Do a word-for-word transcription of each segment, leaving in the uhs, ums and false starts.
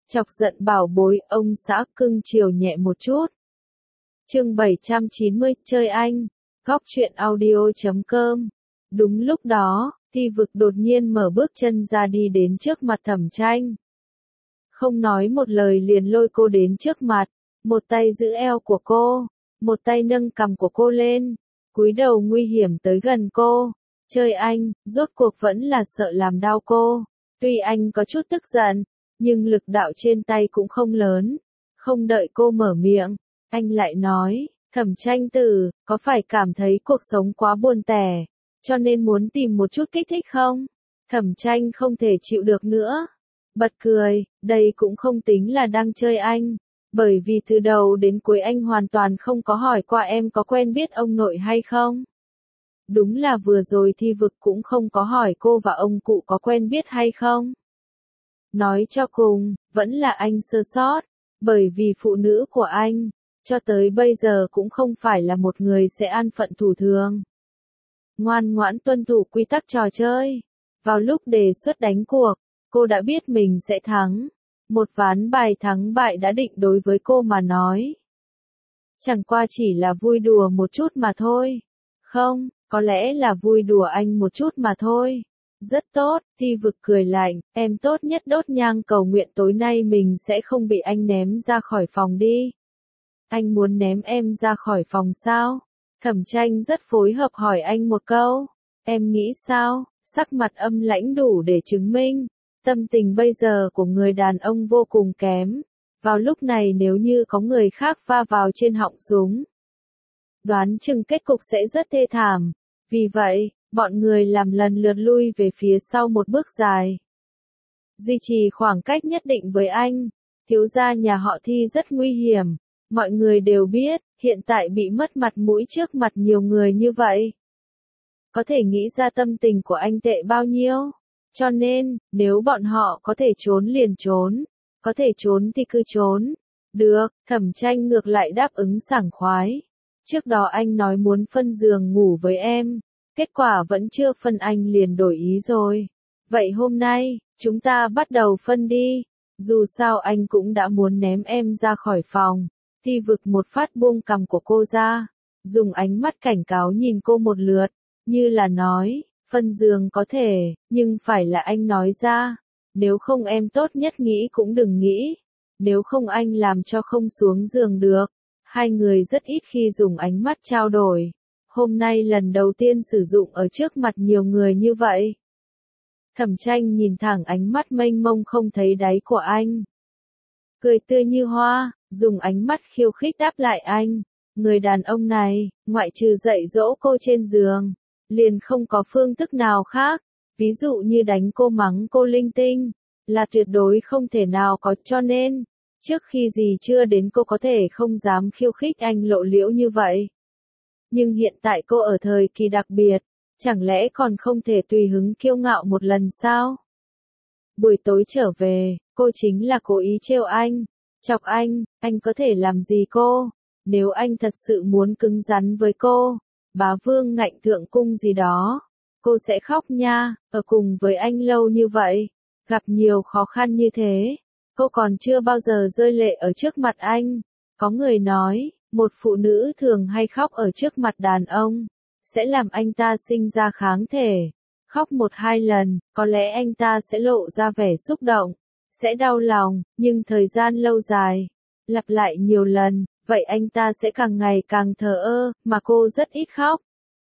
Chọc giận bảo bối, ông xã cưng chiều nhẹ một chút. Chương bảy trăm chín mươi, chơi anh. Góc truyện audio chấm com. Đúng lúc đó, Thi Vực đột nhiên mở bước chân ra đi đến trước mặt Thẩm Tranh. Không nói một lời liền lôi cô đến trước mặt, một tay giữ eo của cô, một tay nâng cằm của cô lên, cúi đầu nguy hiểm tới gần cô. Chơi anh, rốt cuộc vẫn là sợ làm đau cô. Tuy anh có chút tức giận, nhưng lực đạo trên tay cũng không lớn. Không đợi cô mở miệng, anh lại nói, Thẩm Tranh tử, có phải cảm thấy cuộc sống quá buồn tẻ, cho nên muốn tìm một chút kích thích không? Thẩm Tranh không thể chịu được nữa. Bật cười, đây cũng không tính là đang chơi anh. Bởi vì từ đầu đến cuối anh hoàn toàn không có hỏi qua em có quen biết ông nội hay không. Đúng là vừa rồi Thi Vực cũng không có hỏi cô và ông cụ có quen biết hay không. Nói cho cùng, vẫn là anh sơ sót, bởi vì phụ nữ của anh, cho tới bây giờ cũng không phải là một người sẽ an phận thủ thường. Ngoan ngoãn tuân thủ quy tắc trò chơi. Vào lúc đề xuất đánh cuộc, cô đã biết mình sẽ thắng. Một ván bài thắng bại đã định đối với cô mà nói. Chẳng qua chỉ là vui đùa một chút mà thôi. Không, có lẽ là vui đùa anh một chút mà thôi. Rất tốt, Thi Vực cười lạnh, em tốt nhất đốt nhang cầu nguyện tối nay mình sẽ không bị anh ném ra khỏi phòng đi. Anh muốn ném em ra khỏi phòng sao? Thẩm Tranh rất phối hợp hỏi anh một câu. Em nghĩ sao? Sắc mặt âm lãnh đủ để chứng minh. Tâm tình bây giờ của người đàn ông vô cùng kém. Vào lúc này nếu như có người khác va vào trên họng súng, đoán chừng kết cục sẽ rất thê thảm. Vì vậy, bọn người làm lần lượt lui về phía sau một bước dài. Duy trì khoảng cách nhất định với anh. Thiếu gia nhà họ Thi rất nguy hiểm. Mọi người đều biết, hiện tại bị mất mặt mũi trước mặt nhiều người như vậy. Có thể nghĩ ra tâm tình của anh tệ bao nhiêu. Cho nên, nếu bọn họ có thể trốn liền trốn. Có thể trốn thì cứ trốn. Được, Thẩm Tranh ngược lại đáp ứng sảng khoái. Trước đó anh nói muốn phân giường ngủ với em. Kết quả vẫn chưa phân anh liền đổi ý rồi. Vậy hôm nay, chúng ta bắt đầu phân đi. Dù sao anh cũng đã muốn ném em ra khỏi phòng. Thi Vực một phát buông cằm của cô ra. Dùng ánh mắt cảnh cáo nhìn cô một lượt. Như là nói, phân giường có thể, nhưng phải là anh nói ra. Nếu không em tốt nhất nghĩ cũng đừng nghĩ. Nếu không anh làm cho không xuống giường được. Hai người rất ít khi dùng ánh mắt trao đổi. Hôm nay lần đầu tiên sử dụng ở trước mặt nhiều người như vậy. Thẩm Tranh nhìn thẳng ánh mắt mênh mông không thấy đáy của anh. Cười tươi như hoa, dùng ánh mắt khiêu khích đáp lại anh. Người đàn ông này, ngoại trừ dạy dỗ cô trên giường, liền không có phương thức nào khác. Ví dụ như đánh cô mắng cô linh tinh, là tuyệt đối không thể nào có, cho nên, trước khi gì chưa đến cô có thể không dám khiêu khích anh lộ liễu như vậy. Nhưng hiện tại cô ở thời kỳ đặc biệt, chẳng lẽ còn không thể tùy hứng kiêu ngạo một lần sao? Buổi tối trở về, cô chính là cố ý trêu anh, chọc anh, anh có thể làm gì cô? Nếu anh thật sự muốn cứng rắn với cô, bá vương ngạnh thượng cung gì đó, cô sẽ khóc nha. Ở cùng với anh lâu như vậy, gặp nhiều khó khăn như thế, cô còn chưa bao giờ rơi lệ ở trước mặt anh. Có người nói, một phụ nữ thường hay khóc ở trước mặt đàn ông, sẽ làm anh ta sinh ra kháng thể. Khóc một hai lần, có lẽ anh ta sẽ lộ ra vẻ xúc động, sẽ đau lòng, nhưng thời gian lâu dài, lặp lại nhiều lần, vậy anh ta sẽ càng ngày càng thờ ơ, mà cô rất ít khóc.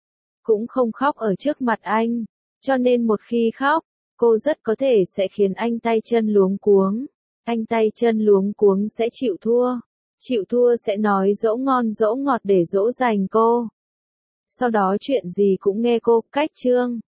Cũng không khóc ở trước mặt anh, cho nên một khi khóc, cô rất có thể sẽ khiến anh tay chân luống cuống. Anh tay chân luống cuống sẽ chịu thua. Chịu thua sẽ nói dỗ ngon dỗ ngọt để dỗ dành cô. Sau đó chuyện gì cũng nghe cô, cách chương.